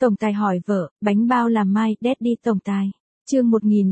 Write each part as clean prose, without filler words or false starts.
Tổng tài hỏi vợ, bánh bao làm mai, Daddy tổng tài. Chương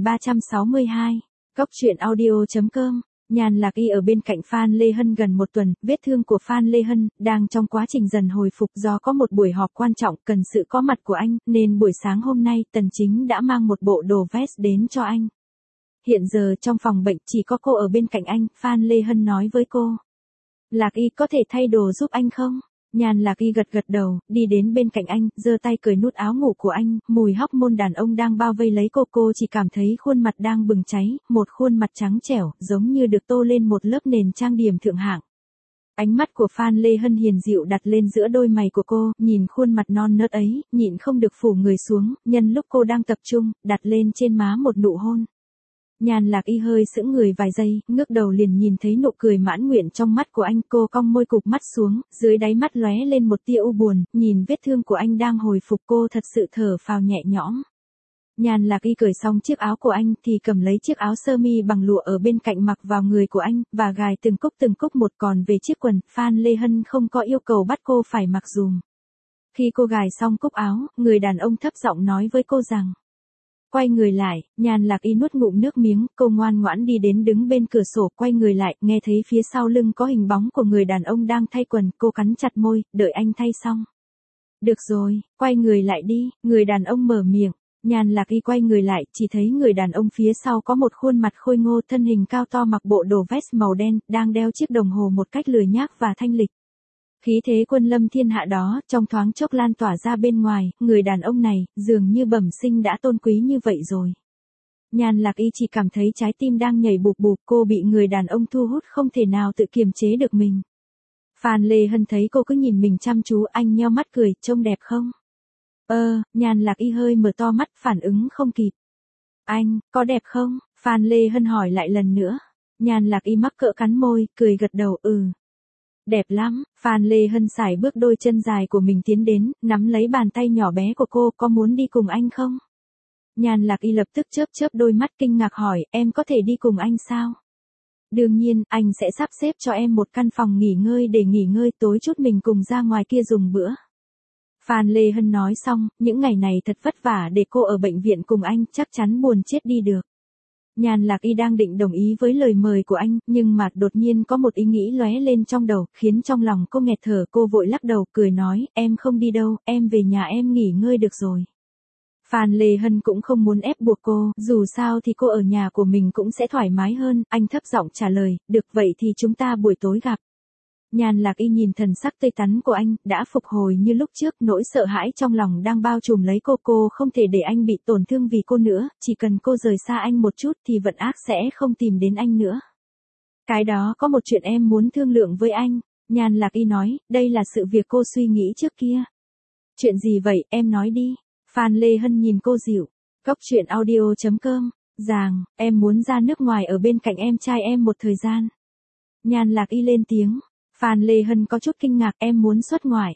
1362. Cóc truyện audio.com. Nhàn Lạc Y ở bên cạnh Phan Lê Hân gần một tuần, vết thương của Phan Lê Hân đang trong quá trình dần hồi phục do có một buổi họp quan trọng cần sự có mặt của anh, nên buổi sáng hôm nay Tần Chính đã mang một bộ đồ vest đến cho anh. Hiện giờ trong phòng bệnh chỉ có cô ở bên cạnh anh, Phan Lê Hân nói với cô. Lạc Y có thể thay đồ giúp anh không? Nhàn Lạc Y gật đầu, đi đến bên cạnh anh, giơ tay cởi nút áo ngủ của anh, mùi hormone đàn ông đang bao vây lấy cô chỉ cảm thấy khuôn mặt đang bừng cháy, một khuôn mặt trắng trẻo, giống như được tô lên một lớp nền trang điểm thượng hạng. Ánh mắt của Phan Lê Hân hiền dịu đặt lên giữa đôi mày của cô, nhìn khuôn mặt non nớt ấy, nhịn không được phủ người xuống, nhân lúc cô đang tập trung, đặt lên trên má một nụ hôn. Nhàn Lạc Y hơi sững người vài giây, ngước đầu liền nhìn thấy nụ cười mãn nguyện trong mắt của anh, cô cong môi cụp mắt xuống, dưới đáy mắt lóe lên một tia u buồn, nhìn vết thương của anh đang hồi phục cô thật sự thở phào nhẹ nhõm. Nhàn Lạc Y cởi xong chiếc áo của anh thì cầm lấy chiếc áo sơ mi bằng lụa ở bên cạnh mặc vào người của anh, và gài từng cúc một, còn về chiếc quần, Phan Lê Hân không có yêu cầu bắt cô phải mặc dùm. Khi cô gài xong cúc áo, người đàn ông thấp giọng nói với cô rằng. Quay người lại, Nhàn Lạc Y nuốt ngụm nước miếng, cô ngoan ngoãn đi đến đứng bên cửa sổ, quay người lại, nghe thấy phía sau lưng có hình bóng của người đàn ông đang thay quần, cô cắn chặt môi, đợi anh thay xong. Được rồi, quay người lại đi, người đàn ông mở miệng. Nhàn Lạc Y quay người lại, chỉ thấy người đàn ông phía sau có một khuôn mặt khôi ngô, thân hình cao to, mặc bộ đồ vest màu đen, đang đeo chiếc đồng hồ một cách lười nhác và thanh lịch. Khí thế quân lâm thiên hạ đó, trong thoáng chốc lan tỏa ra bên ngoài, người đàn ông này, dường như bẩm sinh đã tôn quý như vậy rồi. Nhàn Lạc Y chỉ cảm thấy trái tim đang nhảy bụp bụp, cô bị người đàn ông thu hút không thể nào tự kiềm chế được mình. Phan Lê Hân thấy cô cứ nhìn mình chăm chú, anh nheo mắt cười, trông đẹp không? Nhàn Lạc Y hơi mở to mắt, phản ứng không kịp. Anh, có đẹp không? Phan Lê Hân hỏi lại lần nữa. Nhàn Lạc Y mắc cỡ cắn môi, cười gật đầu, Đẹp lắm, Phan Lê Hân sải bước đôi chân dài của mình tiến đến, nắm lấy bàn tay nhỏ bé của cô, có muốn đi cùng anh không? Nhàn Lạc Y lập tức chớp đôi mắt kinh ngạc hỏi, em có thể đi cùng anh sao? Đương nhiên, anh sẽ sắp xếp cho em một căn phòng nghỉ ngơi để nghỉ ngơi, tối chút mình cùng ra ngoài kia dùng bữa. Phan Lê Hân nói xong, những ngày này thật vất vả để cô ở bệnh viện cùng anh, chắc chắn buồn chết đi được. Nhàn Lạc Y đang định đồng ý với lời mời của anh, nhưng mà đột nhiên có một ý nghĩ lóe lên trong đầu, khiến trong lòng cô nghẹt thở, cô vội lắc đầu, cười nói, em không đi đâu, em về nhà em nghỉ ngơi được rồi. Phan Lê Hân cũng không muốn ép buộc cô, dù sao thì cô ở nhà của mình cũng sẽ thoải mái hơn, anh thấp giọng trả lời, được vậy thì chúng ta buổi tối gặp. Nhàn Lạc Y nhìn thần sắc tươi tắn của anh, đã phục hồi như lúc trước, nỗi sợ hãi trong lòng đang bao trùm lấy cô không thể để anh bị tổn thương vì cô nữa, chỉ cần cô rời xa anh một chút thì vận ác sẽ không tìm đến anh nữa. Cái đó có một chuyện em muốn thương lượng với anh, Nhàn Lạc Y nói, đây là sự việc cô suy nghĩ trước kia. Chuyện gì vậy, em nói đi. Phan Lê Hân nhìn cô dịu. Cóc truyện audio.com. Giàng, em muốn ra nước ngoài ở bên cạnh em trai em một thời gian. Nhàn Lạc Y lên tiếng. Phan Lê Hân có chút kinh ngạc, em muốn xuất ngoại.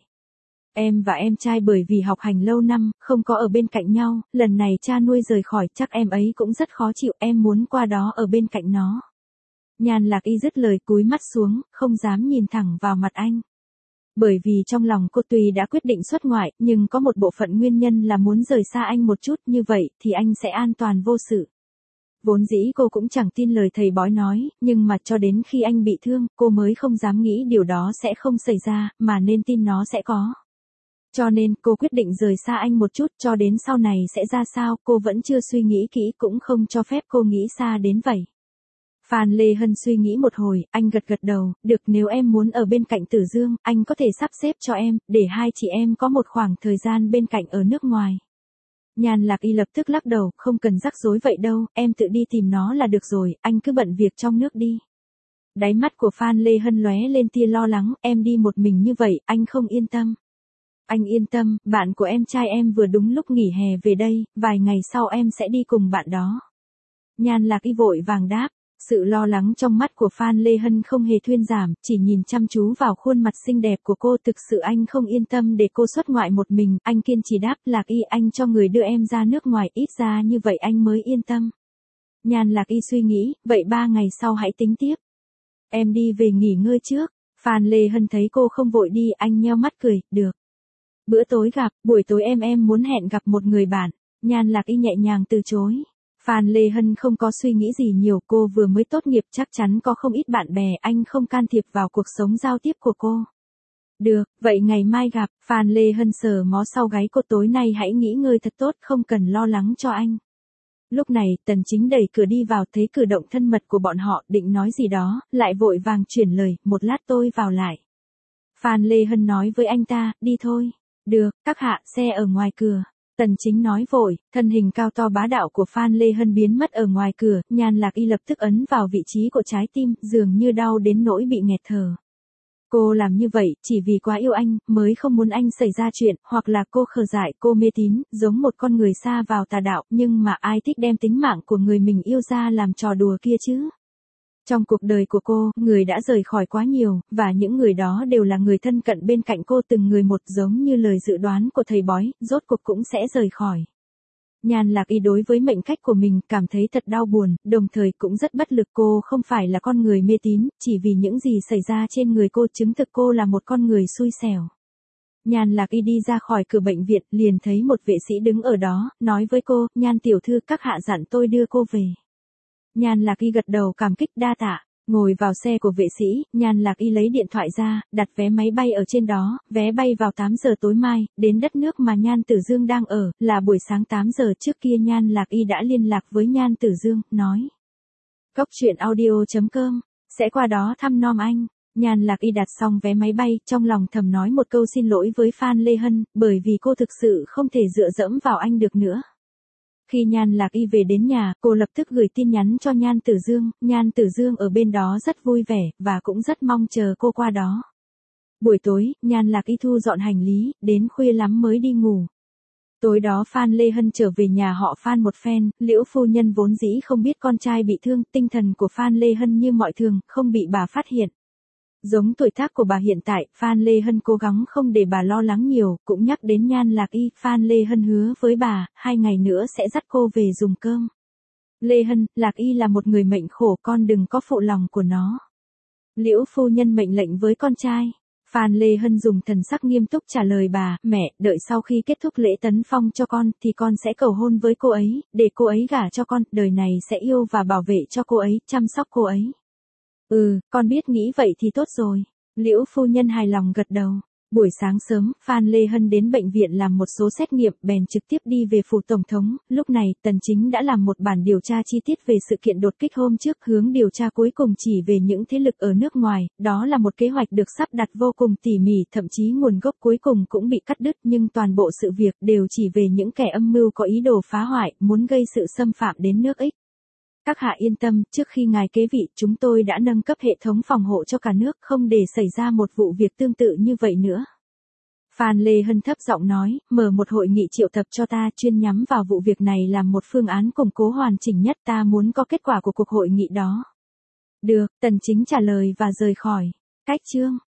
Em và em trai bởi vì học hành lâu năm, không có ở bên cạnh nhau, lần này cha nuôi rời khỏi, chắc em ấy cũng rất khó chịu, em muốn qua đó ở bên cạnh nó. Nhàn Lạc Y dứt lời cúi mắt xuống, không dám nhìn thẳng vào mặt anh. Bởi vì trong lòng cô tuy đã quyết định xuất ngoại, nhưng có một bộ phận nguyên nhân là muốn rời xa anh một chút, như vậy thì anh sẽ an toàn vô sự. Vốn dĩ cô cũng chẳng tin lời thầy bói nói, nhưng mà cho đến khi anh bị thương, cô mới không dám nghĩ điều đó sẽ không xảy ra, mà nên tin nó sẽ có. Cho nên cô quyết định rời xa anh một chút, cho đến sau này sẽ ra sao, cô vẫn chưa suy nghĩ kỹ, cũng không cho phép cô nghĩ xa đến vậy. Phan Lê Hân suy nghĩ một hồi, anh gật đầu, được, nếu em muốn ở bên cạnh Tử Dương, anh có thể sắp xếp cho em, để hai chị em có một khoảng thời gian bên cạnh ở nước ngoài. Nhàn Lạc Y lập tức lắc đầu, không cần rắc rối vậy đâu, em tự đi tìm nó là được rồi, anh cứ bận việc trong nước đi. Đáy mắt của Phan Lê Hân lóe lên tia lo lắng, em đi một mình như vậy, anh không yên tâm. Anh yên tâm, bạn của em trai em vừa đúng lúc nghỉ hè về đây, vài ngày sau em sẽ đi cùng bạn đó. Nhàn Lạc Y vội vàng đáp. Sự lo lắng trong mắt của Phan Lê Hân không hề thuyên giảm, chỉ nhìn chăm chú vào khuôn mặt xinh đẹp của cô, thực sự anh không yên tâm để cô xuất ngoại một mình, anh kiên trì đáp, Lạc Y, anh cho người đưa em ra nước ngoài, ít ra như vậy anh mới yên tâm. Nhàn Lạc Y suy nghĩ, vậy 3 ngày sau hãy tính tiếp. Em đi về nghỉ ngơi trước. Phan Lê Hân thấy cô không vội đi, anh nheo mắt cười, được. Bữa tối gặp, buổi tối em muốn hẹn gặp một người bạn. Nhan Lạc Y nhẹ nhàng từ chối. Phan Lê Hân không có suy nghĩ gì nhiều, cô vừa mới tốt nghiệp chắc chắn có không ít bạn bè, anh không can thiệp vào cuộc sống giao tiếp của cô. Được, vậy ngày mai gặp. Phan Lê Hân sờ mó sau gáy cô, tối nay hãy nghỉ ngơi thật tốt, không cần lo lắng cho anh. Lúc này, Tần Chính đẩy cửa đi vào, thấy cử động thân mật của bọn họ, định nói gì đó, lại vội vàng chuyển lời, một lát tôi vào lại. Phan Lê Hân nói với anh ta, đi thôi. Được, các hạ, xe ở ngoài cửa. Tần Chính nói vội, thân hình cao to bá đạo của Phan Lê Hân biến mất ở ngoài cửa, Nhan Lạc Y lập tức ấn vào vị trí của trái tim, dường như đau đến nỗi bị nghẹt thở. Cô làm như vậy, chỉ vì quá yêu anh, mới không muốn anh xảy ra chuyện, hoặc là cô khờ dại, cô mê tín, giống một con người sa vào tà đạo, nhưng mà ai thích đem tính mạng của người mình yêu ra làm trò đùa kia chứ? Trong cuộc đời của cô, người đã rời khỏi quá nhiều, và những người đó đều là người thân cận bên cạnh cô, từng người một, giống như lời dự đoán của thầy bói, rốt cuộc cũng sẽ rời khỏi. Nhan Lạc Y đối với mệnh cách của mình cảm thấy thật đau buồn, đồng thời cũng rất bất lực. Cô không phải là con người mê tín, chỉ vì những gì xảy ra trên người cô chứng thực cô là một con người xui xẻo. Nhan Lạc Y đi ra khỏi cửa bệnh viện, liền thấy một vệ sĩ đứng ở đó, nói với cô, Nhan tiểu thư, các hạ dặn tôi đưa cô về. Nhan Lạc Y gật đầu cảm kích, đa tạ. Ngồi vào xe của vệ sĩ, Nhan Lạc Y lấy điện thoại ra, đặt vé máy bay ở trên đó, vé bay vào 8 giờ tối mai, đến đất nước mà Nhan Tử Dương đang ở, là buổi sáng 8 giờ. Trước kia Nhan Lạc Y đã liên lạc với Nhan Tử Dương, nói. Cốc truyện audio.com, sẽ qua đó thăm nom anh. Nhan Lạc Y đặt xong vé máy bay, trong lòng thầm nói một câu xin lỗi với Phan Lê Hân, bởi vì cô thực sự không thể dựa dẫm vào anh được nữa. Khi Nhan Lạc Y về đến nhà, cô lập tức gửi tin nhắn cho Nhan Tử Dương, Nhan Tử Dương ở bên đó rất vui vẻ, và cũng rất mong chờ cô qua đó. Buổi tối, Nhan Lạc Y thu dọn hành lý, đến khuya lắm mới đi ngủ. Tối đó Phan Lê Hân trở về nhà họ Phan một phen, Liễu phu nhân vốn dĩ không biết con trai bị thương, tinh thần của Phan Lê Hân như mọi thường, không bị bà phát hiện. Giống tuổi tác của bà hiện tại, Phan Lê Hân cố gắng không để bà lo lắng nhiều, cũng nhắc đến Nhan Lạc Y, Phan Lê Hân hứa với bà, 2 ngày nữa sẽ dắt cô về dùng cơm. Lê Hân, Lạc Y là một người mệnh khổ, con đừng có phụ lòng của nó. Liễu phu nhân mệnh lệnh với con trai. Phan Lê Hân dùng thần sắc nghiêm túc trả lời bà, mẹ, đợi sau khi kết thúc lễ tấn phong cho con, thì con sẽ cầu hôn với cô ấy, để cô ấy gả cho con, đời này sẽ yêu và bảo vệ cho cô ấy, chăm sóc cô ấy. Con biết, nghĩ vậy thì tốt rồi. Liễu phu nhân hài lòng gật đầu. Buổi sáng sớm, Phan Lê Hân đến bệnh viện làm một số xét nghiệm, bèn trực tiếp đi về phủ tổng thống. Lúc này, Tần Chính đã làm một bản điều tra chi tiết về sự kiện đột kích hôm trước, hướng điều tra cuối cùng chỉ về những thế lực ở nước ngoài. Đó là một kế hoạch được sắp đặt vô cùng tỉ mỉ, thậm chí nguồn gốc cuối cùng cũng bị cắt đứt, nhưng toàn bộ sự việc đều chỉ về những kẻ âm mưu có ý đồ phá hoại, muốn gây sự xâm phạm đến nước Ích. Các hạ yên tâm, trước khi ngài kế vị, chúng tôi đã nâng cấp hệ thống phòng hộ cho cả nước, không để xảy ra một vụ việc tương tự như vậy nữa. Phan Lê Hân thấp giọng nói, mở một hội nghị triệu tập cho ta, chuyên nhắm vào vụ việc này làm một phương án củng cố hoàn chỉnh nhất, ta muốn có kết quả của cuộc hội nghị đó. Được, Tần Chính trả lời và rời khỏi. Cách chương